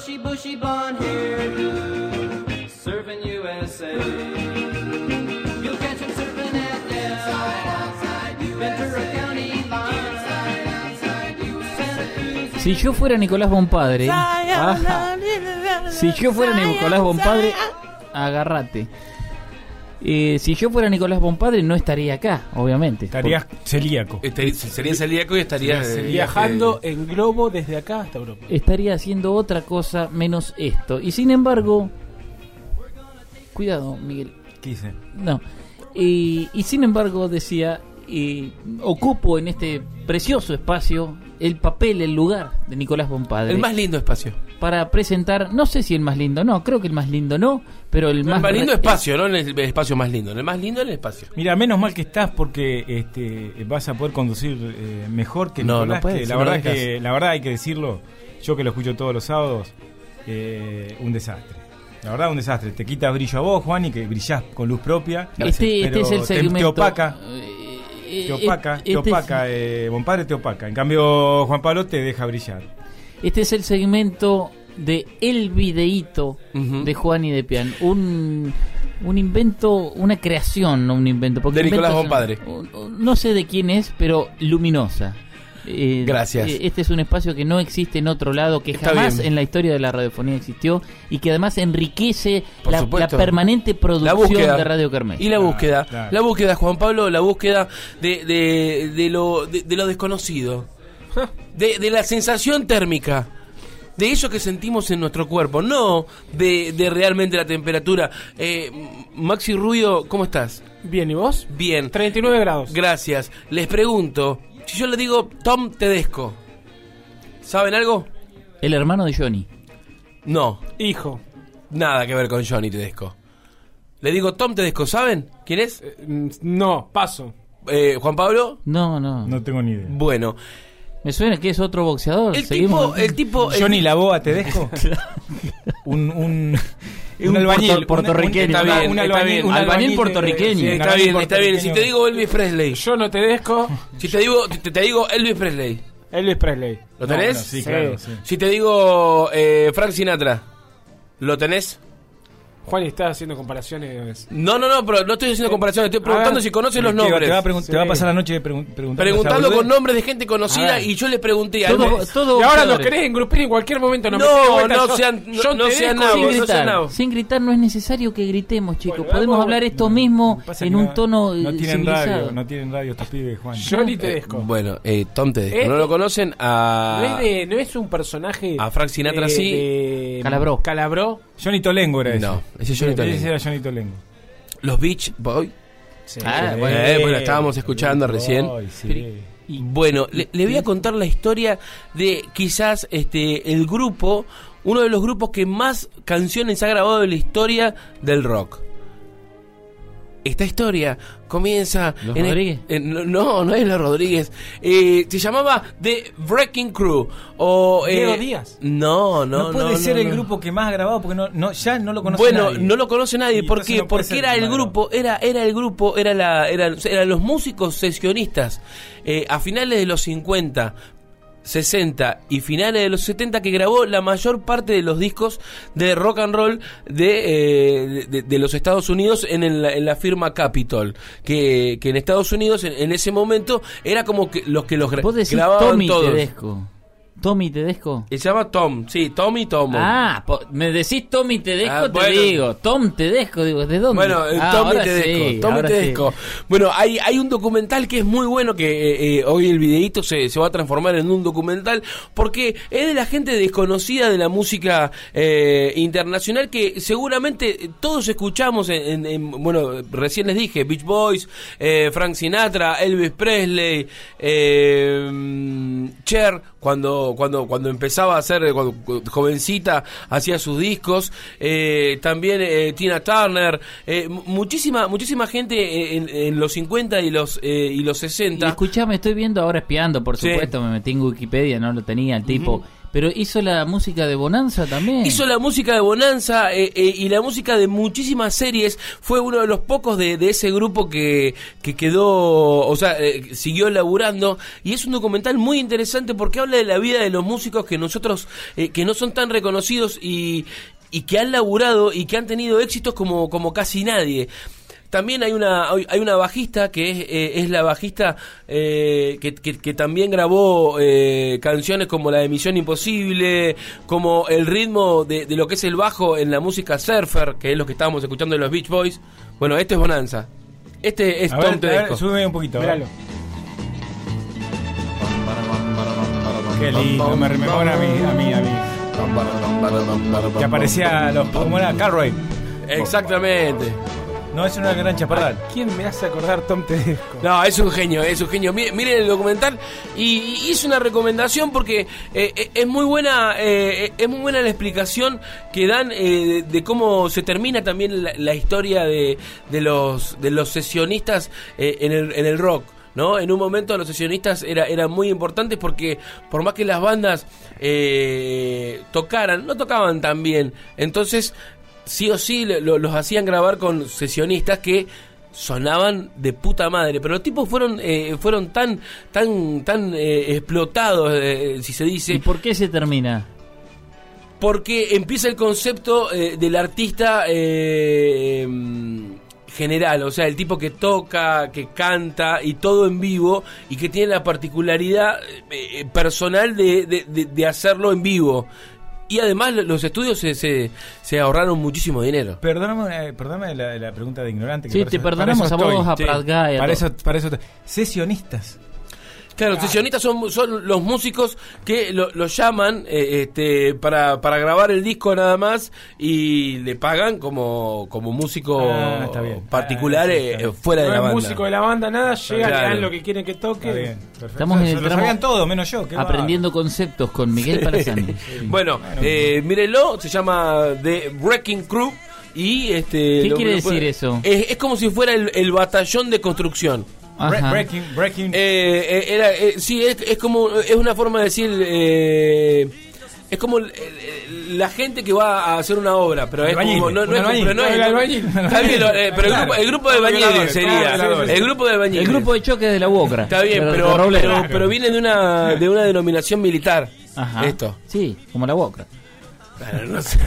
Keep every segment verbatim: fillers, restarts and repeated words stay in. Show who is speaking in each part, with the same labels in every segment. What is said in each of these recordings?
Speaker 1: bushy, bushy blonde hairdo, surfing U S A. You'll catch him surfing at Yale, Ventura County line, Santa Cruz.
Speaker 2: Si yo fuera Nicolás Bonpadre, ajá, si yo fuera Nicolás Bonpadre, agárrate. Eh, si yo fuera Nicolás Bonpadre no estaría acá, obviamente.
Speaker 3: Estarías celíaco.
Speaker 4: Este, sería celíaco y estaría
Speaker 3: Sería
Speaker 4: eh,
Speaker 5: Viajando
Speaker 4: eh,
Speaker 5: en globo desde acá hasta Europa.
Speaker 2: Estaría haciendo otra cosa menos esto. Y sin embargo, cuidado, Miguel.
Speaker 3: ¿Qué hice?
Speaker 2: No. Y, y sin embargo decía, y ocupo en este precioso espacio el papel, el lugar de Nicolás Bonpadre.
Speaker 4: el más lindo espacio.
Speaker 2: Para presentar, no sé si el más lindo, no, creo que el más lindo no, pero el
Speaker 4: El
Speaker 2: más,
Speaker 4: más lindo
Speaker 2: re-
Speaker 4: espacio, no en el espacio más lindo. En el más lindo en el espacio.
Speaker 3: Mira, menos mal que estás porque este vas a poder conducir eh, mejor que
Speaker 4: No,
Speaker 3: Nicolás.
Speaker 4: no puedes,
Speaker 3: que
Speaker 4: si
Speaker 3: la
Speaker 4: no
Speaker 3: verdad
Speaker 4: dejas.
Speaker 3: que la verdad hay que decirlo. Yo que lo escucho todos los sábados, eh, un desastre. La verdad, un desastre. Te quita brillo a vos, Juan, y que brillás con luz propia.
Speaker 2: Este, este
Speaker 3: pero
Speaker 2: es el
Speaker 3: te-
Speaker 2: segmento.
Speaker 3: Te opaca.
Speaker 2: eh,
Speaker 3: Te opaca,
Speaker 2: este
Speaker 3: te
Speaker 2: es-
Speaker 3: opaca, eh, Bonpadre te opaca. En cambio, Juan Pablo te deja brillar.
Speaker 2: Este es el segmento de El Videíto
Speaker 4: Ujú.
Speaker 2: de Juan y de Pian. Un, un invento, una creación, no un invento. Porque
Speaker 4: De Nicolás
Speaker 2: inventos
Speaker 4: Bonpadre.
Speaker 2: son- un- un- No sé de quién es, pero luminosa. Eh,
Speaker 4: Gracias.
Speaker 2: eh, Este es un espacio que no existe en otro lado, que
Speaker 4: Está
Speaker 2: jamás
Speaker 4: bien.
Speaker 2: en la historia de la radiofonía existió y que además enriquece
Speaker 4: Por
Speaker 2: la, la
Speaker 4: supuesto.
Speaker 2: permanente
Speaker 4: La
Speaker 2: producción
Speaker 4: búsqueda
Speaker 2: de Radio Kermés.
Speaker 4: y la
Speaker 3: Claro,
Speaker 4: búsqueda,
Speaker 3: claro.
Speaker 4: la búsqueda, Juan Pablo, la búsqueda de de, de lo de, de lo desconocido, de, de la sensación térmica, de eso que sentimos en nuestro cuerpo, no de, de realmente la temperatura. Eh, Maxi Rubio, ¿cómo estás?
Speaker 5: Bien, ¿y vos?
Speaker 4: Bien,
Speaker 5: treinta y nueve grados.
Speaker 4: gracias. Les pregunto, si yo le digo Tom Tedesco, ¿saben algo?
Speaker 2: El hermano de Johnny.
Speaker 4: No,
Speaker 5: Hijo.
Speaker 4: nada que ver con Johnny Tedesco. Le digo Tom Tedesco, ¿saben quién es?
Speaker 5: Eh, mm, no, paso.
Speaker 4: Eh, Juan Pablo.
Speaker 2: No, no.
Speaker 3: No tengo ni idea.
Speaker 4: Bueno,
Speaker 2: Me suena que es otro boxeador.
Speaker 4: el
Speaker 2: Seguimos.
Speaker 4: tipo, el tipo, el
Speaker 3: Johnny
Speaker 4: ti-
Speaker 3: Laboa Tedesco. un un,
Speaker 2: Un
Speaker 3: un albañil
Speaker 2: puerto- puertorriqueño.
Speaker 3: un-
Speaker 4: Está
Speaker 3: una-
Speaker 4: bien,
Speaker 3: un
Speaker 4: está
Speaker 3: albañil,
Speaker 4: bien.
Speaker 3: un
Speaker 2: Albañil
Speaker 3: de-
Speaker 2: puertorriqueño.
Speaker 3: sí, un
Speaker 4: está
Speaker 3: albañil
Speaker 4: bien, está bien. Si te
Speaker 3: puertorriqueño.
Speaker 4: digo Elvis Presley,
Speaker 5: Yo no te dejo.
Speaker 4: si te digo, te, te digo Elvis Presley,
Speaker 5: Elvis Presley.
Speaker 4: ¿lo
Speaker 3: No,
Speaker 4: tenés?
Speaker 3: no, sí,
Speaker 5: Sí.
Speaker 3: claro, sí.
Speaker 4: Si te digo eh, Frank Sinatra, ¿lo tenés?
Speaker 5: Juan está haciendo comparaciones.
Speaker 4: No, no, no, pero no estoy haciendo comparación, estoy preguntando
Speaker 5: ver,
Speaker 4: si conoces los
Speaker 3: Te va-
Speaker 4: nombres.
Speaker 3: Te va, a pregun-
Speaker 5: Sí.
Speaker 3: te va a pasar la noche pregun- preguntando.
Speaker 4: Preguntando
Speaker 3: esa
Speaker 4: con
Speaker 3: boludez.
Speaker 4: nombres de gente
Speaker 5: A
Speaker 4: conocida
Speaker 5: ver.
Speaker 4: y yo le pregunté a
Speaker 2: Todo,
Speaker 4: Elvis.
Speaker 2: todo
Speaker 5: Y ahora los
Speaker 2: boxeadores.
Speaker 5: querés engrupir en cualquier momento. No, me
Speaker 4: No,
Speaker 5: tenés vuelta,
Speaker 4: no
Speaker 5: yo-
Speaker 4: sean- no-
Speaker 5: yo
Speaker 4: no
Speaker 5: te
Speaker 4: sean
Speaker 5: dejo
Speaker 4: nabos,
Speaker 2: Sin
Speaker 4: no
Speaker 5: sin
Speaker 4: sean
Speaker 2: gritar,
Speaker 4: nabos.
Speaker 2: sin gritar no es necesario que gritemos, chicos.
Speaker 5: Bueno,
Speaker 2: Podemos
Speaker 5: vamos-
Speaker 2: hablar esto
Speaker 3: No,
Speaker 2: mismo
Speaker 3: pasa
Speaker 2: en
Speaker 3: que
Speaker 2: un
Speaker 3: no-
Speaker 2: tono
Speaker 3: No
Speaker 2: eh,
Speaker 3: tienen
Speaker 2: civilizado.
Speaker 3: radio, no tienen radio estos pibes, Juan.
Speaker 5: Johnny
Speaker 4: Eh,
Speaker 5: Tedesco.
Speaker 4: bueno, eh, Tom Tedesco,
Speaker 5: Eh,
Speaker 4: ¿no lo conocen?
Speaker 5: No,
Speaker 4: A...
Speaker 5: es de- no es un personaje.
Speaker 4: A Frank Sinatra,
Speaker 5: eh,
Speaker 4: sí.
Speaker 5: de-
Speaker 2: Calabró.
Speaker 5: Calabró.
Speaker 3: Johnny Tolengo era ese.
Speaker 4: No, ese es Johnny
Speaker 3: Ese
Speaker 4: Tolengo.
Speaker 3: era Johnny Tolengo.
Speaker 4: Los Beach Boys.
Speaker 2: Ah,
Speaker 3: Sí.
Speaker 2: bueno.
Speaker 4: Eh, bueno, estábamos escuchando recién.
Speaker 3: Ay, sí.
Speaker 2: Y-
Speaker 4: Bueno, le, le voy a contar la historia de quizás este el grupo, uno de los grupos que más canciones ha grabado en la historia del rock. Esta historia comienza...
Speaker 2: ¿Los
Speaker 4: en el-
Speaker 2: Rodríguez?
Speaker 4: en- no, no, no es los Rodríguez. Eh, se llamaba The Wrecking Crew. O, eh,
Speaker 5: Diego Díaz.
Speaker 4: No, no,
Speaker 3: No,
Speaker 4: no.
Speaker 3: puede
Speaker 4: no,
Speaker 3: ser
Speaker 4: no.
Speaker 3: el grupo que más ha grabado porque no, no, ya no lo conoce
Speaker 4: Bueno,
Speaker 3: nadie.
Speaker 4: no lo conoce nadie.
Speaker 3: Y
Speaker 4: ¿Por
Speaker 3: entonces
Speaker 4: qué?
Speaker 3: no puede
Speaker 4: Porque
Speaker 3: ser
Speaker 4: era el
Speaker 3: malo.
Speaker 4: grupo, era, era el grupo, era la, era, eran los músicos sesionistas eh, a finales de los cincuenta, sesenta y finales de los setenta que grabó la mayor parte de los discos de rock and roll de, eh, de, de los Estados Unidos en, el- en la firma Capitol, que, que en Estados Unidos en, en ese momento era como que los que los gra-
Speaker 2: Vos decís
Speaker 4: grababan
Speaker 2: Tommy
Speaker 4: todos.
Speaker 2: Tedesco. Tommy Tedesco.
Speaker 4: Se llama Tom, sí, Tommy Tomo.
Speaker 2: Ah, po- me decís Tommy Tedesco,
Speaker 4: Ah,
Speaker 2: te
Speaker 4: bueno.
Speaker 2: digo. Tom Tedesco, digo, ¿de dónde?
Speaker 4: Bueno, eh,
Speaker 2: Ah,
Speaker 4: Tommy
Speaker 2: ahora
Speaker 4: Tedesco,
Speaker 2: sí,
Speaker 4: Tommy
Speaker 2: ahora
Speaker 4: Tedesco.
Speaker 2: sí.
Speaker 4: Bueno, hay, hay un documental que es muy bueno, que eh, eh, hoy el videíto se, se va a transformar en un documental, porque es de la gente desconocida de la música eh, internacional que seguramente todos escuchamos en, en- en- bueno, recién les dije, Beach Boys, eh, Frank Sinatra, Elvis Presley, eh, Cher, cuando, cuando, cuando empezaba a hacer, cuando jovencita hacía sus discos, eh, también eh, Tina Turner, eh, mu- muchísima, muchísima gente en, en los cincuenta y los, eh, y los
Speaker 2: Y
Speaker 4: sesenta.
Speaker 2: escuchame, estoy viendo ahora espiando, por
Speaker 4: Sí.
Speaker 2: supuesto, me metí en Wikipedia, no lo tenía el tipo. Pero hizo la música de Bonanza también.
Speaker 4: Hizo la música de Bonanza eh, eh, y la música de muchísimas series. Fue uno de los pocos de, de ese grupo que, que quedó, o sea, eh, siguió laburando. Y es un documental muy interesante porque habla de la vida de los músicos que nosotros, eh, que no son tan reconocidos y, y que han laburado y que han tenido éxitos como, como casi nadie. También hay una hay una bajista que es, eh, es la bajista eh, que, que, que también grabó eh, canciones como la de Misión Imposible, como el ritmo de, de lo que es el bajo en la música surfer, que es lo que estábamos escuchando de los Beach Boys. Bueno, este es Bonanza. Este es
Speaker 3: A
Speaker 4: Tom
Speaker 3: ver, a ver,
Speaker 4: Tedesco.
Speaker 3: súbeme un poquito. a ver.
Speaker 5: Míralo.
Speaker 3: Qué lindo, me rememora a mí, a mí, a mí. Que aparecía los, ¿cómo era? Cartwright.
Speaker 4: Exactamente.
Speaker 3: No, es una gran chaparral.
Speaker 5: ¿Quién me hace acordar Tom Tedesco?
Speaker 4: No, es un genio, es un genio. Miren, miren el documental y, y es una recomendación porque eh, eh, es muy buena, eh, es muy buena la explicación que dan eh, de, de cómo se termina también la, la historia de, de los de los sesionistas eh, en el en el rock. ¿No? En un momento los sesionistas era, eran muy importantes porque por más que las bandas eh, tocaran, no tocaban tan bien. Entonces sí o sí lo, los hacían grabar con sesionistas que sonaban de puta madre, pero los tipos fueron eh, fueron tan tan tan eh, explotados, eh, si se dice.
Speaker 2: ¿Y por qué se termina?
Speaker 4: Porque empieza el concepto eh, del artista eh, general, o sea, el tipo que toca, que canta y todo en vivo y que tiene la particularidad eh, personal de, de, de, de hacerlo en vivo. Y además los estudios se, se, se ahorraron muchísimo dinero.
Speaker 3: Perdóname, eh, perdóname la, la pregunta de ignorante. Que
Speaker 2: Sí,
Speaker 3: para
Speaker 2: te
Speaker 3: eso-
Speaker 2: perdonamos
Speaker 3: para
Speaker 2: a
Speaker 3: eso
Speaker 2: vos, a
Speaker 3: estoy.
Speaker 2: Pratt Guy, a
Speaker 3: Para
Speaker 2: todo.
Speaker 3: eso, para eso estoy. Sesionistas.
Speaker 4: Claro, los sesionistas son, son los músicos que lo, lo llaman eh, este, para, para grabar el disco nada más y le pagan como, como músico
Speaker 3: Ah, está bien.
Speaker 4: particular
Speaker 3: Ah, sí,
Speaker 4: eh,
Speaker 3: está bien.
Speaker 4: fuera de
Speaker 5: No
Speaker 4: la
Speaker 5: es
Speaker 4: banda.
Speaker 5: músico de la banda, nada, llega,
Speaker 4: Claro.
Speaker 5: le dan lo que quieren que toque.
Speaker 3: Está bien. Perfecto.
Speaker 2: Estamos en el
Speaker 3: Lo
Speaker 2: tramo-
Speaker 3: sabían todos, menos yo. qué
Speaker 2: Aprendiendo conceptos con Miguel Palazani.
Speaker 4: Bueno, eh, mírenlo, se llama The Wrecking Crew y este.
Speaker 2: ¿Qué
Speaker 4: lo-
Speaker 2: quiere
Speaker 4: lo puede-
Speaker 2: decir eso?
Speaker 4: Es, es como si fuera el, el batallón de construcción.
Speaker 3: bárbaro.
Speaker 2: Ajá.
Speaker 3: Bre- Breaking, breaking.
Speaker 4: Eh, eh, era, eh, sí, es, es como es una forma de decir eh, es como el- el- la gente que va a hacer una obra, pero es
Speaker 3: Albañil,
Speaker 4: como no, no
Speaker 3: un
Speaker 4: es,
Speaker 3: albañil.
Speaker 4: pero no es
Speaker 5: El albañil.
Speaker 4: Está bien, lo- eh, pero el grupo, el grupo de albañiles
Speaker 3: Violadores,
Speaker 4: sería
Speaker 3: violadores.
Speaker 4: el grupo de albañiles.
Speaker 2: El grupo de choque de la Uocra.
Speaker 4: Está bien,
Speaker 2: De-
Speaker 4: pero
Speaker 2: de Robledo.
Speaker 4: pero, pero viene de una de una denominación militar.
Speaker 2: Ajá.
Speaker 4: Esto.
Speaker 2: Sí, como la Uocra.
Speaker 4: Claro, no sé.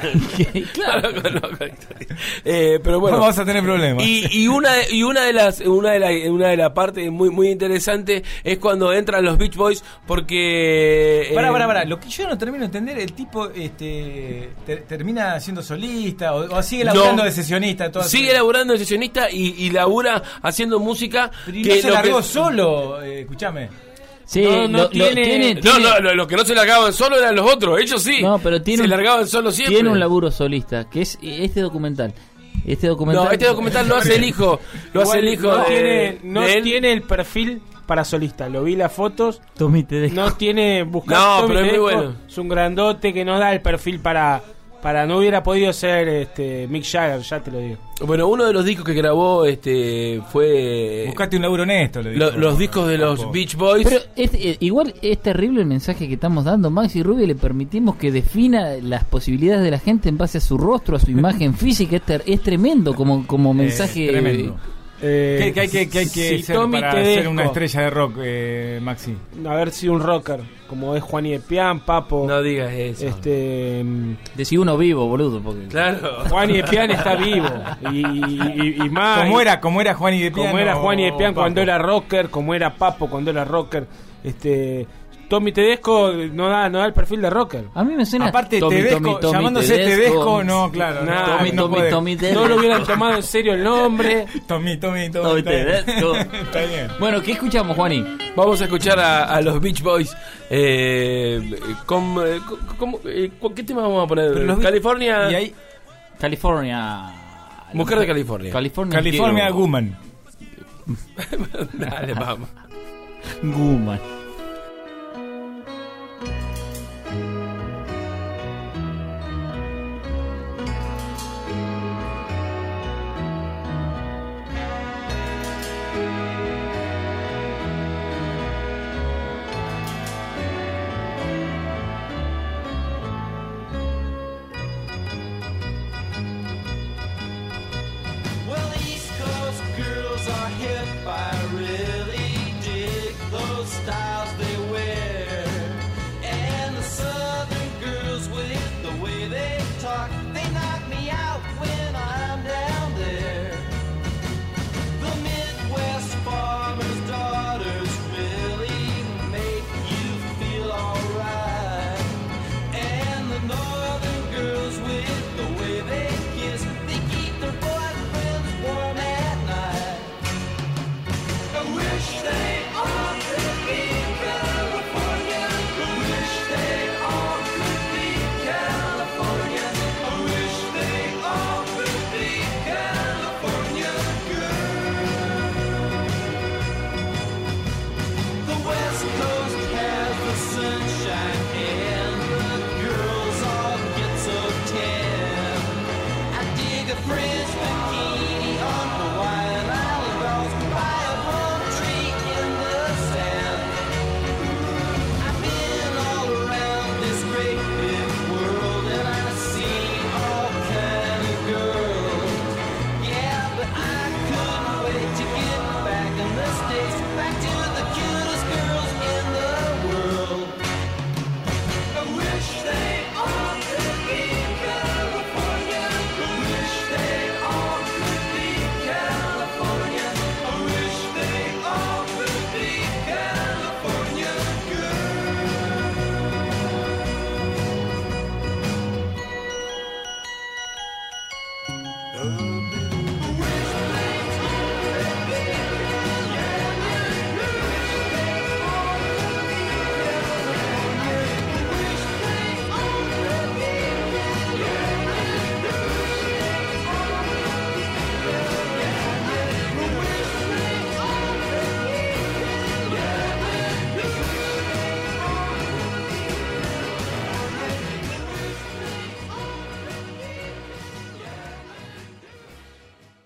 Speaker 2: Claro.
Speaker 4: No conozco. Eh, pero bueno.
Speaker 3: No vamos a tener problemas.
Speaker 4: Y, y una de, y una de las una de la una de las partes muy muy interesante es cuando entran los Beach Boys porque
Speaker 3: Pará,
Speaker 4: eh,
Speaker 3: pará, pará. Lo que yo no termino de entender, el tipo este ter- termina siendo solista o, o sigue laburando
Speaker 4: No.
Speaker 3: de sesionista. Toda
Speaker 4: sigue
Speaker 3: su-
Speaker 4: laburando de sesionista y, y labura haciendo música
Speaker 3: Pero y
Speaker 4: que
Speaker 3: no se
Speaker 4: lo
Speaker 3: largó
Speaker 4: que-
Speaker 3: solo, eh, escuchame.
Speaker 2: Sí,
Speaker 5: No, no
Speaker 2: lo- lo-
Speaker 5: tiene-
Speaker 2: tiene,
Speaker 4: No,
Speaker 2: tiene-
Speaker 4: no, lo- los que no se largaban solo eran los otros, ellos sí.
Speaker 2: No, pero tiene
Speaker 4: se
Speaker 2: un-
Speaker 4: largaban solo siempre.
Speaker 2: tiene un laburo solista, que es este documental. Este documental.
Speaker 4: No, este documental lo hace el hijo, lo hace el hijo
Speaker 5: no,
Speaker 4: de,
Speaker 5: tiene, no
Speaker 4: de él.
Speaker 5: tiene el perfil para solista. Lo vi las fotos.
Speaker 2: Tommy Tedesco.
Speaker 5: No tiene buscar
Speaker 4: No,
Speaker 5: Tommy
Speaker 4: pero es muy
Speaker 5: Tedesco,
Speaker 4: bueno.
Speaker 5: Es un grandote que no da el perfil para para no hubiera podido ser este Mick Jagger, ya te lo digo.
Speaker 4: Bueno, uno de los discos que grabó este fue
Speaker 3: Buscate un laburo honesto, le
Speaker 4: lo-
Speaker 3: dijo.
Speaker 4: los discos de los
Speaker 3: Tampoco.
Speaker 4: Beach Boys.
Speaker 2: Pero es, eh, igual es terrible el mensaje que estamos dando. Max y Rubio le permitimos que defina las posibilidades de la gente en base a su rostro, a su imagen física. Es, ter- es tremendo como, como
Speaker 3: Eh,
Speaker 2: mensaje.
Speaker 3: tremendo.
Speaker 5: Eh,
Speaker 3: ¿Qué, qué hay que, qué hay que
Speaker 5: si
Speaker 3: ser
Speaker 5: Tommy
Speaker 3: para
Speaker 5: Tedesco,
Speaker 3: ser una estrella de rock, eh, Maxi?
Speaker 5: haber sido un rocker, como es Juan y Epián, Papo,
Speaker 4: No digas eso.
Speaker 5: este mm,
Speaker 2: Decí uno vivo, boludo. Porque...
Speaker 4: Claro.
Speaker 5: Juan y Epián está vivo y, y- y más.
Speaker 3: ¿Cómo era, cómo era Juan y de Piano?
Speaker 5: Como era Juan y Epián
Speaker 3: Papo?
Speaker 5: cuando era rocker, como era Papo cuando era rocker. Este Tommy Tedesco no da no da el perfil de rocker.
Speaker 2: A mí me suena.
Speaker 3: Aparte,
Speaker 2: Tommy,
Speaker 3: Tedesco,
Speaker 2: Tommy, Tommy
Speaker 3: llamándose Tedesco, no, claro.
Speaker 5: Nah,
Speaker 3: no,
Speaker 2: Tommy,
Speaker 3: no
Speaker 2: Tommy,
Speaker 3: puede.
Speaker 2: Tommy Tedesco.
Speaker 5: No lo hubieran tomado en serio el nombre.
Speaker 3: Tommy, Tommy, Tommy.
Speaker 2: Tommy
Speaker 3: está bien.
Speaker 2: Tedesco.
Speaker 3: Está bien.
Speaker 2: Bueno, ¿qué escuchamos, Juani?
Speaker 4: Vamos a escuchar a, a los Beach Boys. Eh, con, eh, con- con- eh, ¿Qué tema vamos a poner?
Speaker 3: Pero los-
Speaker 4: California.
Speaker 3: Y ahí,
Speaker 2: California.
Speaker 4: Mujer de California.
Speaker 2: California.
Speaker 3: California
Speaker 2: quiero.
Speaker 3: Woman.
Speaker 4: Dale, vamos.
Speaker 2: Woman.
Speaker 1: style.